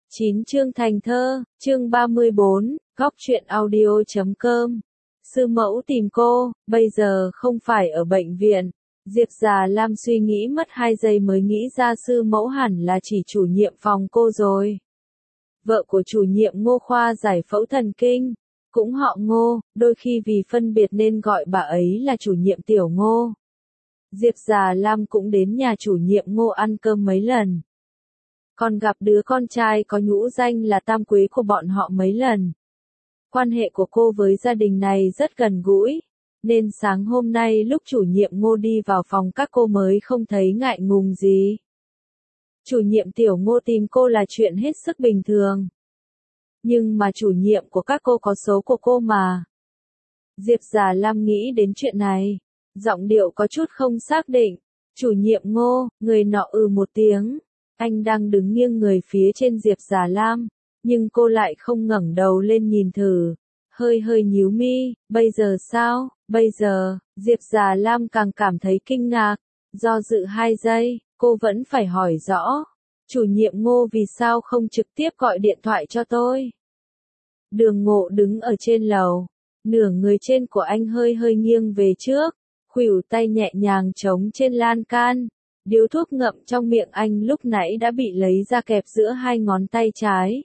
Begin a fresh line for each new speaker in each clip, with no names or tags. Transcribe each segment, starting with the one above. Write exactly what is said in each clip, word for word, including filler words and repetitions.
chín chương thành thơ, chương ba mươi bốn, góc truyện audio chấm com. Sư mẫu tìm cô, bây giờ không phải ở bệnh viện. Diệp Già Lam suy nghĩ mất hai giây mới nghĩ ra sư mẫu hẳn là chỉ chủ nhiệm phòng cô rồi. Vợ của chủ nhiệm Ngô khoa giải phẫu thần kinh, cũng họ Ngô, đôi khi vì phân biệt nên gọi bà ấy là chủ nhiệm Tiểu Ngô. Diệp Già Lam cũng đến nhà chủ nhiệm Ngô ăn cơm mấy lần. Còn gặp đứa con trai có nhũ danh là Tam Quế của bọn họ mấy lần. Quan hệ của cô với gia đình này rất gần gũi, nên sáng hôm nay lúc chủ nhiệm Ngô đi vào phòng các cô mới không thấy ngại ngùng gì. Chủ nhiệm Tiểu Ngô tìm cô là chuyện hết sức bình thường. Nhưng mà chủ nhiệm của các cô có số của cô mà. Diệp Già Lam nghĩ đến chuyện này, giọng điệu có chút không xác định. Chủ nhiệm Ngô, người nọ ừ một tiếng. Anh đang đứng nghiêng người phía trên Diệp Già Lam, nhưng cô lại không ngẩng đầu lên nhìn thử, hơi hơi nhíu mi, bây giờ sao, bây giờ, Diệp Già Lam càng cảm thấy kinh ngạc, do dự hai giây, cô vẫn phải hỏi rõ, chủ nhiệm Ngô vì sao không trực tiếp gọi điện thoại cho tôi. Đường Ngộ đứng ở trên lầu, nửa người trên của anh hơi hơi nghiêng về trước, khuỷu tay nhẹ nhàng chống trên lan can. Điếu thuốc ngậm trong miệng anh lúc nãy đã bị lấy ra kẹp giữa hai ngón tay trái.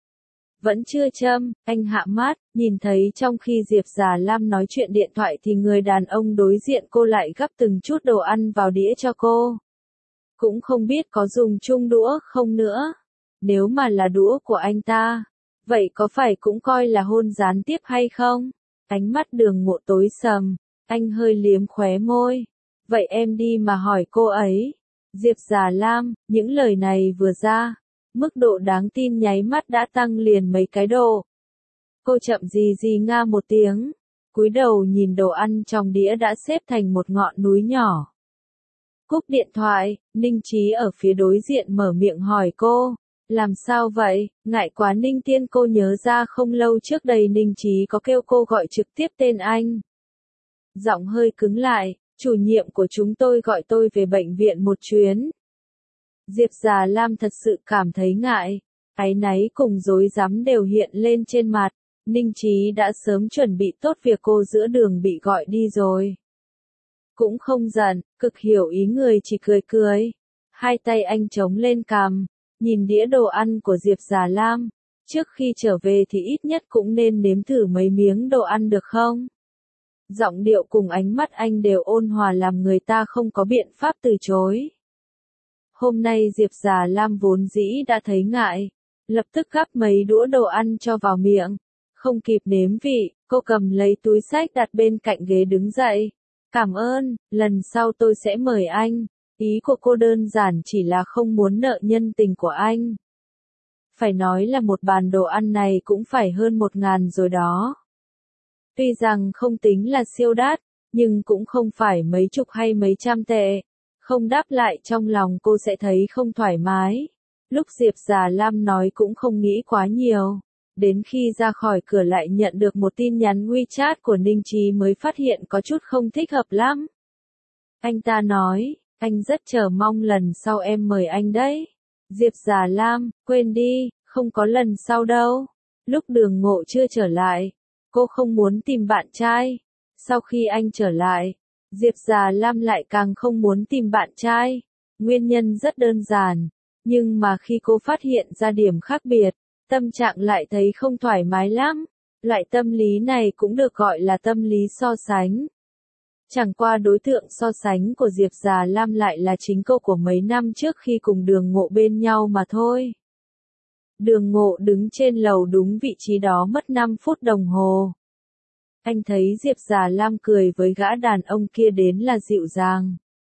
Vẫn chưa châm, anh hạ mát, nhìn thấy trong khi Diệp Già Lam nói chuyện điện thoại thì người đàn ông đối diện cô lại gắp từng chút đồ ăn vào đĩa cho cô. Cũng không biết có dùng chung đũa không nữa. Nếu mà là đũa của anh ta, vậy có phải cũng coi là hôn gián tiếp hay không? Ánh mắt Đường Ngộ tối sầm, anh hơi liếm khóe môi. Vậy em đi mà hỏi cô ấy. Diệp Già Lam, những lời này vừa ra, mức độ đáng tin nháy mắt đã tăng liền mấy cái độ. Cô chậm gì gì nga một tiếng, cúi đầu nhìn đồ ăn trong đĩa đã xếp thành một ngọn núi nhỏ. Cúp điện thoại, Ninh Chí ở phía đối diện mở miệng hỏi cô, làm sao vậy, ngại quá Ninh Tiên. Cô nhớ ra không lâu trước đây Ninh Chí có kêu cô gọi trực tiếp tên anh. Giọng hơi cứng lại. Chủ nhiệm của chúng tôi gọi tôi về bệnh viện một chuyến. Diệp Già Lam thật sự cảm thấy ngại, áy náy cùng rối rắm đều hiện lên trên mặt. Ninh Chí đã sớm chuẩn bị tốt việc cô giữa đường bị gọi đi rồi. Cũng không giận, cực hiểu ý người, chỉ cười cười. Hai tay anh chống lên cằm, nhìn đĩa đồ ăn của Diệp Già Lam. Trước khi trở về thì ít nhất cũng nên nếm thử mấy miếng đồ ăn được không? Giọng điệu cùng ánh mắt anh đều ôn hòa làm người ta không có biện pháp từ chối. Hôm nay Diệp Già Lam vốn dĩ đã thấy ngại, lập tức gắp mấy đũa đồ ăn cho vào miệng, không kịp nếm vị, cô cầm lấy túi xách đặt bên cạnh ghế đứng dậy. Cảm ơn, lần sau tôi sẽ mời anh. Ý của cô đơn giản chỉ là không muốn nợ nhân tình của anh. Phải nói là một bàn đồ ăn này cũng phải hơn một ngàn rồi đó. Tuy rằng không tính là siêu đắt, nhưng cũng không phải mấy chục hay mấy trăm tệ. Không đáp lại trong lòng cô sẽ thấy không thoải mái. Lúc Diệp Già Lam nói cũng không nghĩ quá nhiều. Đến khi ra khỏi cửa lại nhận được một tin nhắn WeChat của Ninh Chí mới phát hiện có chút không thích hợp lắm. Anh ta nói, anh rất chờ mong lần sau em mời anh đấy. Diệp Già Lam, quên đi, không có lần sau đâu. Lúc Đường Ngộ chưa trở lại, cô không muốn tìm bạn trai. Sau khi anh trở lại, Diệp Già Lam lại càng không muốn tìm bạn trai. Nguyên nhân rất đơn giản, nhưng mà khi cô phát hiện ra điểm khác biệt, tâm trạng lại thấy không thoải mái lắm. Loại tâm lý này cũng được gọi là tâm lý so sánh. Chẳng qua đối tượng so sánh của Diệp Già Lam lại là chính cô của mấy năm trước khi cùng Đường Ngộ bên nhau mà thôi. Đường Ngộ đứng trên lầu đúng vị trí đó mất năm phút đồng hồ. Anh thấy Diệp Già Lam cười với gã đàn ông kia đến là dịu dàng.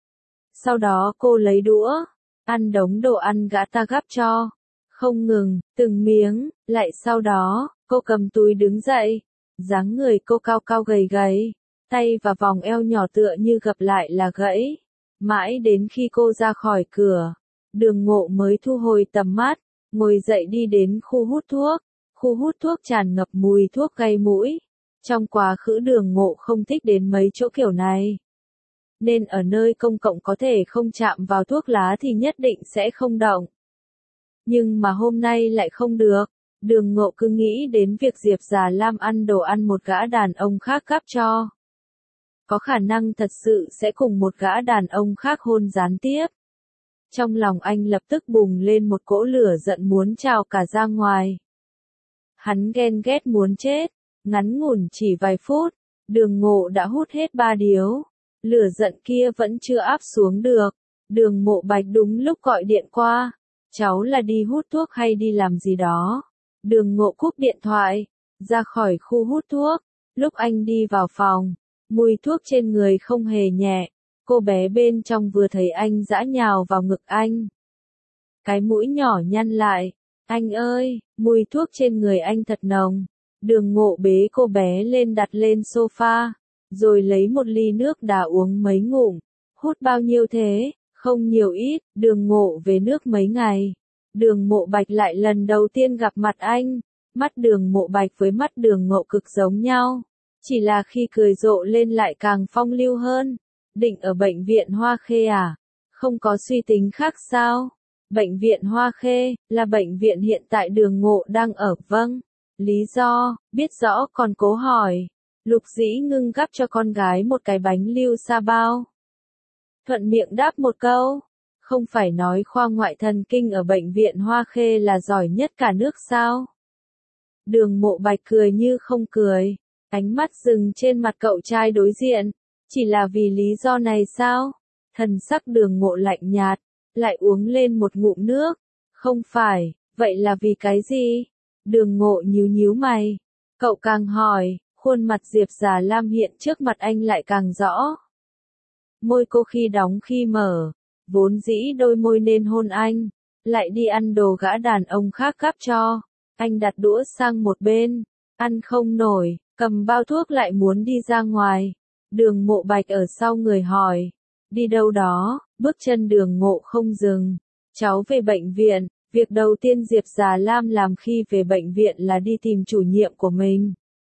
Sau đó cô lấy đũa, ăn đống đồ ăn gã ta gắp cho. Không ngừng, từng miếng, lại sau đó, cô cầm túi đứng dậy. Dáng người cô cao cao gầy gầy, tay và vòng eo nhỏ tựa như gập lại là gãy. Mãi đến khi cô ra khỏi cửa, Đường Ngộ mới thu hồi tầm mắt. Ngồi dậy đi đến khu hút thuốc, khu hút thuốc tràn ngập mùi thuốc gây mũi. Trong quá khứ Đường Ngộ không thích đến mấy chỗ kiểu này. Nên ở nơi công cộng có thể không chạm vào thuốc lá thì nhất định sẽ không động. Nhưng mà hôm nay lại không được. Đường Ngộ cứ nghĩ đến việc Diệp Già Lam ăn đồ ăn một gã đàn ông khác gắp cho. Có khả năng thật sự sẽ cùng một gã đàn ông khác hôn gián tiếp. Trong lòng anh lập tức bùng lên một cỗ lửa giận muốn trào cả ra ngoài. Hắn ghen ghét muốn chết, ngắn ngủn chỉ vài phút, Đường Ngộ đã hút hết ba điếu. Lửa giận kia vẫn chưa áp xuống được. Đường Mộ Bạch đúng lúc gọi điện qua. Cháu là đi hút thuốc hay đi làm gì đó? Đường Ngộ cúp điện thoại, ra khỏi khu hút thuốc. Lúc anh đi vào phòng, mùi thuốc trên người không hề nhẹ. Cô bé bên trong vừa thấy anh dã nhào vào ngực anh. Cái mũi nhỏ nhăn lại. Anh ơi, mùi thuốc trên người anh thật nồng. Đường Ngộ bế cô bé lên đặt lên sofa, rồi lấy một ly nước đá uống mấy ngụm. Hút bao nhiêu thế? Không nhiều ít. Đường Ngộ về nước mấy ngày. Đường Mộ Bạch lại lần đầu tiên gặp mặt anh. Mắt Đường Mộ Bạch với mắt Đường Ngộ cực giống nhau. Chỉ là khi cười rộ lên lại càng phong lưu hơn. Định ở bệnh viện Hoa Khê à? Không có suy tính khác sao? Bệnh viện Hoa Khê là bệnh viện hiện tại Đường Ngộ đang ở. Vâng. Lý do, biết rõ còn cố hỏi. Lục Dĩ Ngưng gắp cho con gái một cái bánh lưu sa bao. Thuận miệng đáp một câu. Không phải nói khoa ngoại thần kinh ở bệnh viện Hoa Khê là giỏi nhất cả nước sao? Đường Mộ Bạch cười như không cười. Ánh mắt dừng trên mặt cậu trai đối diện. Chỉ là vì lý do này sao? Thần sắc Đường Ngộ lạnh nhạt, lại uống lên một ngụm nước. Không phải, vậy là vì cái gì? Đường Ngộ nhíu nhíu mày. Cậu càng hỏi, khuôn mặt Diệp Già Lam hiện trước mặt anh lại càng rõ. Môi cô khi đóng khi mở, vốn dĩ đôi môi nên hôn anh, lại đi ăn đồ gã đàn ông khác gắp cho. Anh đặt đũa sang một bên, ăn không nổi, cầm bao thuốc lại muốn đi ra ngoài. Đường Mộ Bạch ở sau người hỏi, đi đâu đó? Bước chân Đường Ngộ không dừng. Cháu về bệnh viện. Việc đầu tiên Diệp Già Lam làm khi về bệnh viện là đi tìm chủ nhiệm của mình.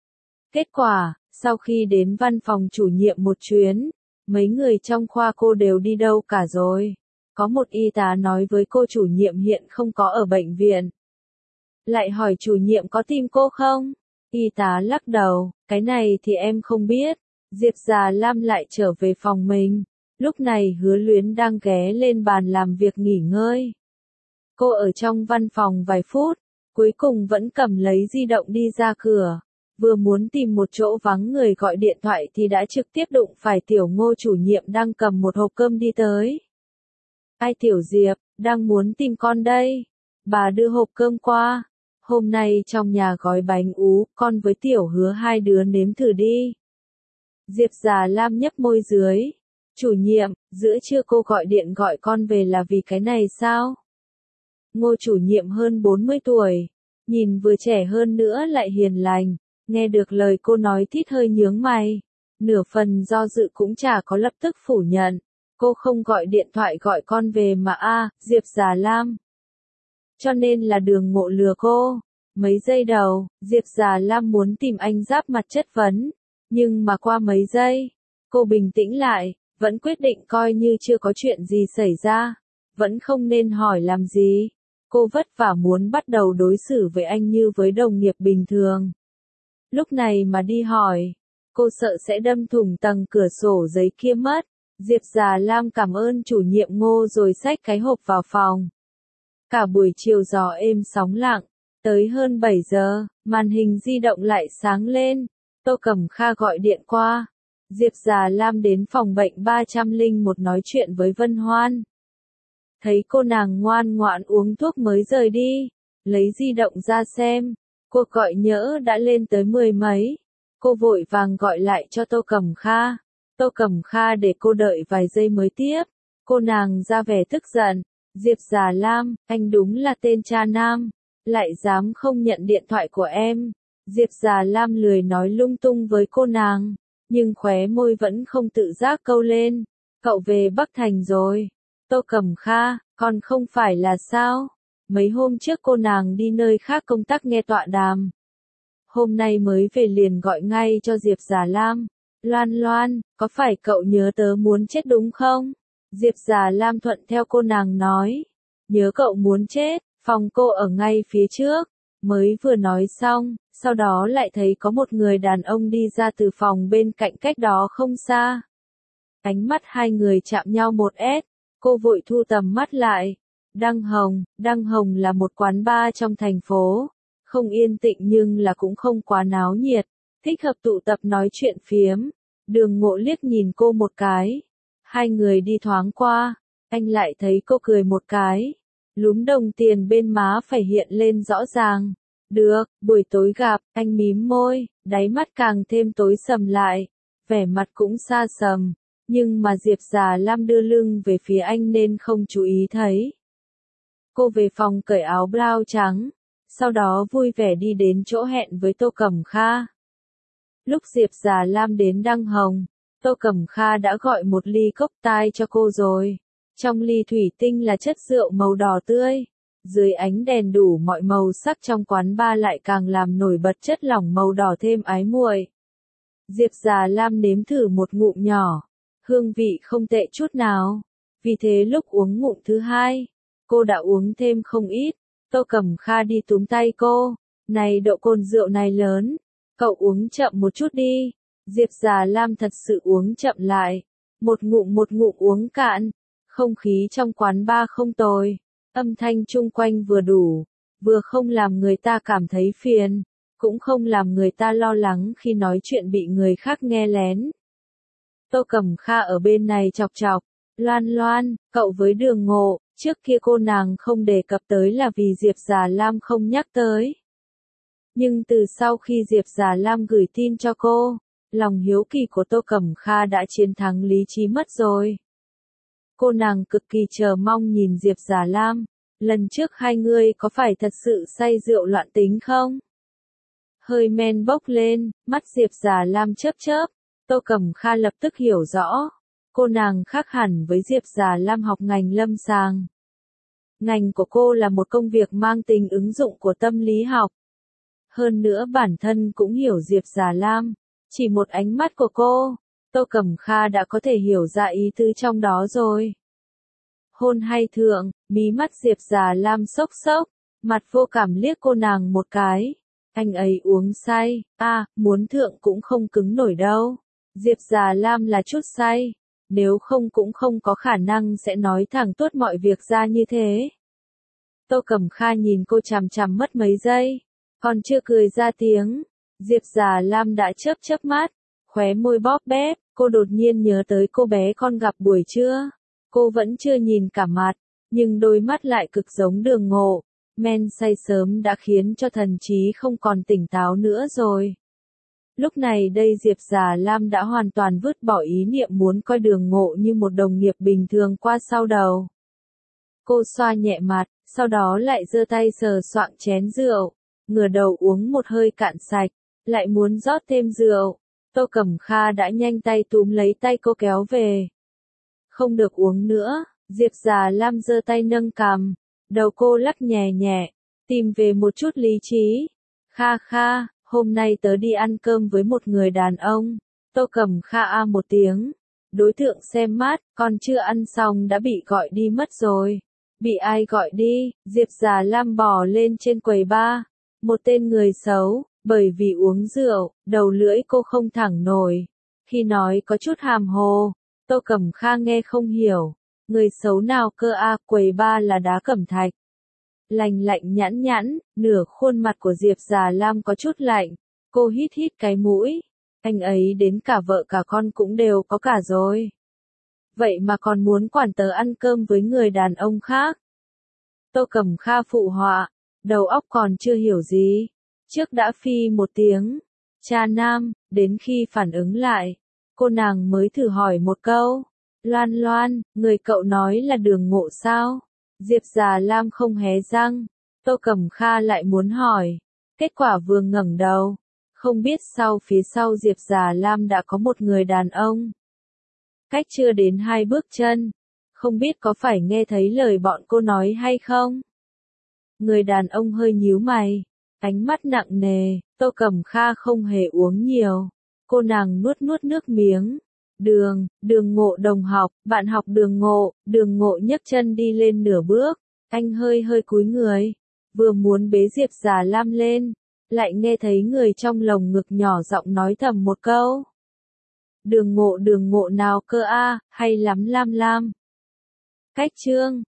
Kết quả, sau khi đến văn phòng chủ nhiệm một chuyến, mấy người trong khoa cô đều đi đâu cả rồi. Có một y tá nói với cô chủ nhiệm hiện không có ở bệnh viện. Lại hỏi chủ nhiệm có tìm cô không? Y tá lắc đầu, cái này thì em không biết. Diệp Già Lam lại trở về phòng mình. Lúc này Hứa Luyến đang ghé lên bàn làm việc nghỉ ngơi. Cô ở trong văn phòng vài phút, cuối cùng vẫn cầm lấy di động đi ra cửa. Vừa muốn tìm một chỗ vắng người gọi điện thoại thì đã trực tiếp đụng phải Tiểu Ngô chủ nhiệm đang cầm một hộp cơm đi tới. Ai Tiểu Diệp, đang muốn tìm con đây. Bà đưa hộp cơm qua. Hôm nay trong nhà gói bánh ú, con với Tiểu Hứa hai đứa nếm thử đi. Diệp Già Lam nhấp môi dưới. Chủ nhiệm, giữa trưa cô gọi điện gọi con về là vì cái này sao? Ngô chủ nhiệm hơn bốn mươi tuổi, nhìn vừa trẻ hơn nữa lại hiền lành, nghe được lời cô nói thít hơi nhướng mày. Nửa phần do dự cũng chả có lập tức phủ nhận. Cô không gọi điện thoại gọi con về mà a, à, Diệp Già Lam. Cho nên là Đường Ngộ lừa cô. Mấy giây đầu, Diệp Già Lam muốn tìm anh giáp mặt chất vấn. Nhưng mà qua mấy giây, cô bình tĩnh lại, vẫn quyết định coi như chưa có chuyện gì xảy ra. Vẫn không nên hỏi làm gì. Cô vất vả muốn bắt đầu đối xử với anh như với đồng nghiệp bình thường. Lúc này mà đi hỏi, cô sợ sẽ đâm thủng tầng cửa sổ giấy kia mất. Diệp Già Lam cảm ơn chủ nhiệm Ngô rồi xách cái hộp vào phòng. Cả buổi chiều gió êm sóng lặng, tới hơn bảy giờ, màn hình di động lại sáng lên. Tô Cẩm Kha gọi điện qua. Diệp Già Lam đến phòng bệnh ba trăm lẻ một nói chuyện với Vân Hoan. Thấy cô nàng ngoan ngoãn uống thuốc mới rời đi, lấy di động ra xem, cuộc gọi nhỡ đã lên tới mười mấy. Cô vội vàng gọi lại cho Tô Cẩm Kha. Tô Cẩm Kha để cô đợi vài giây mới tiếp. Cô nàng ra vẻ tức giận. Diệp Già Lam, anh đúng là tên cha nam, lại dám không nhận điện thoại của em. Diệp Già Lam lười nói lung tung với cô nàng, nhưng khóe môi vẫn không tự giác câu lên. Cậu về Bắc Thành rồi. Tô Cẩm Kha, còn không phải là sao? Mấy hôm trước cô nàng đi nơi khác công tác nghe tọa đàm. Hôm nay mới về liền gọi ngay cho Diệp Già Lam. Loan Loan, có phải cậu nhớ tớ muốn chết đúng không? Diệp Già Lam thuận theo cô nàng nói. Nhớ cậu muốn chết, Phòng cô ở ngay phía trước. Mới vừa nói xong, sau đó lại thấy có một người đàn ông đi ra từ phòng bên cạnh cách đó không xa. Ánh mắt hai người chạm nhau một ét, cô vội thu tầm mắt lại. Đăng Hồng, Đăng Hồng là một quán bar trong thành phố, không yên tĩnh nhưng là cũng không quá náo nhiệt, thích hợp tụ tập nói chuyện phiếm. Đường Ngộ liếc nhìn cô một cái, hai người đi thoáng qua, anh lại thấy cô cười một cái, lúm đồng tiền bên má phải hiện lên rõ ràng. Được, buổi tối gặp, anh mím môi, đáy mắt càng thêm tối sầm lại, vẻ mặt cũng xa sầm, nhưng mà Diệp Già Lam đưa lưng về phía anh nên không chú ý thấy. Cô về phòng cởi áo blau trắng, sau đó vui vẻ đi đến chỗ hẹn với Tô Cẩm Kha. Lúc Diệp Già Lam đến Đăng Hồng, Tô Cẩm Kha đã gọi một ly cốc tai cho cô rồi. Trong ly thủy tinh là chất rượu màu đỏ tươi. Dưới ánh đèn đủ mọi màu sắc trong quán bar lại càng làm nổi bật chất lỏng màu đỏ thêm ái muội. Diệp Già Lam nếm thử một ngụm nhỏ, hương vị không tệ chút nào. Vì thế lúc uống ngụm thứ hai, cô đã uống thêm không ít. Tô Cẩm Kha đi túm tay cô, này độ cồn rượu này lớn, cậu uống chậm một chút đi. Diệp Già Lam thật sự uống chậm lại, một ngụm một ngụm uống cạn. Không khí trong quán bar không tồi, âm thanh chung quanh vừa đủ, vừa không làm người ta cảm thấy phiền, cũng không làm người ta lo lắng khi nói chuyện bị người khác nghe lén. Tô Cẩm Kha ở bên này chọc chọc, Loan Loan, cậu với Đường Ngộ, trước kia cô nàng không đề cập tới là vì Diệp Già Lam không nhắc tới. Nhưng từ sau khi Diệp Già Lam gửi tin cho cô, lòng hiếu kỳ của Tô Cẩm Kha đã chiến thắng lý trí mất rồi. Cô nàng cực kỳ chờ mong nhìn Diệp Già Lam, lần trước hai người có phải thật sự say rượu loạn tính không? Hơi men bốc lên, mắt Diệp Già Lam chớp chớp, Tô Cẩm Kha lập tức hiểu rõ, cô nàng khác hẳn với Diệp Già Lam học ngành lâm sàng. Ngành của cô là một công việc mang tính ứng dụng của tâm lý học. Hơn nữa bản thân cũng hiểu Diệp Già Lam, chỉ một ánh mắt của cô, Tô Cẩm Kha đã có thể hiểu ra ý tứ trong đó rồi. Hôn hay thượng, mí mắt Diệp Già Lam sốc sốc, mặt vô cảm liếc cô nàng một cái. Anh ấy uống say, à, muốn thượng cũng không cứng nổi đâu. Diệp Già Lam là chút say, nếu không cũng không có khả năng sẽ nói thẳng tuốt mọi việc ra như thế. Tô Cẩm Kha nhìn cô chằm chằm mất mấy giây, còn chưa cười ra tiếng, Diệp Già Lam đã chớp chớp mắt, khóe môi bóp bép, cô đột nhiên nhớ tới cô bé con gặp buổi trưa. Cô vẫn chưa nhìn cả mặt, nhưng đôi mắt lại cực giống Đường Ngộ, men say sớm đã khiến cho thần trí không còn tỉnh táo nữa rồi. Lúc này đây Diệp Già Lam đã hoàn toàn vứt bỏ ý niệm muốn coi Đường Ngộ như một đồng nghiệp bình thường qua sau đầu. Cô xoa nhẹ mặt, sau đó lại giơ tay sờ soạng chén rượu, ngửa đầu uống một hơi cạn sạch, lại muốn rót thêm rượu. Tô Cẩm Kha đã nhanh tay túm lấy tay cô kéo về. Không được uống nữa, Diệp Già Lam giơ tay nâng cằm, đầu cô lắc nhẹ nhẹ, tìm về một chút lý trí. Kha Kha, hôm nay tớ đi ăn cơm với một người đàn ông. Tô Cẩm Kha a một tiếng, đối tượng xem mát, còn chưa ăn xong đã bị gọi đi mất rồi. Bị ai gọi đi? Diệp Già Lam bò lên trên quầy bar, một tên người xấu, bởi vì uống rượu, đầu lưỡi cô không thẳng nổi. Khi nói có chút hàm hồ, Tô Cẩm Kha nghe không hiểu, người xấu nào cơ a, quầy bar là đá cẩm thạch. Lành lạnh nhãn nhãn, nửa khuôn mặt của Diệp Già Lam có chút lạnh, cô hít hít cái mũi, anh ấy đến cả vợ cả con cũng đều có cả rồi. Vậy mà còn muốn quản tớ ăn cơm với người đàn ông khác. Tô Cẩm Kha phụ họa, đầu óc còn chưa hiểu gì, trước đã phi một tiếng, cha nam, đến khi phản ứng lại, cô nàng mới thử hỏi một câu, Loan Loan, người cậu nói là Đường Ngộ sao? Diệp Già Lam không hé răng, Tô Cẩm Kha lại muốn hỏi, kết quả vừa ngẩng đầu, không biết sau phía sau Diệp Già Lam đã có một người đàn ông. Cách chưa đến hai bước chân, không biết có phải nghe thấy lời bọn cô nói hay không? Người đàn ông hơi nhíu mày, ánh mắt nặng nề, Tô Cẩm Kha không hề uống nhiều, cô nàng nuốt nuốt nước miếng. Đường, Đường Ngộ đồng học, bạn học Đường Ngộ, Đường Ngộ nhấc chân đi lên nửa bước, Anh hơi hơi cúi người, vừa muốn bế Diệp Già Lam lên, lại nghe thấy người trong lồng ngực nhỏ giọng nói thầm một câu. Đường ngộ đường ngộ nào cơ a, hay lắm Lam Lam. Cách chương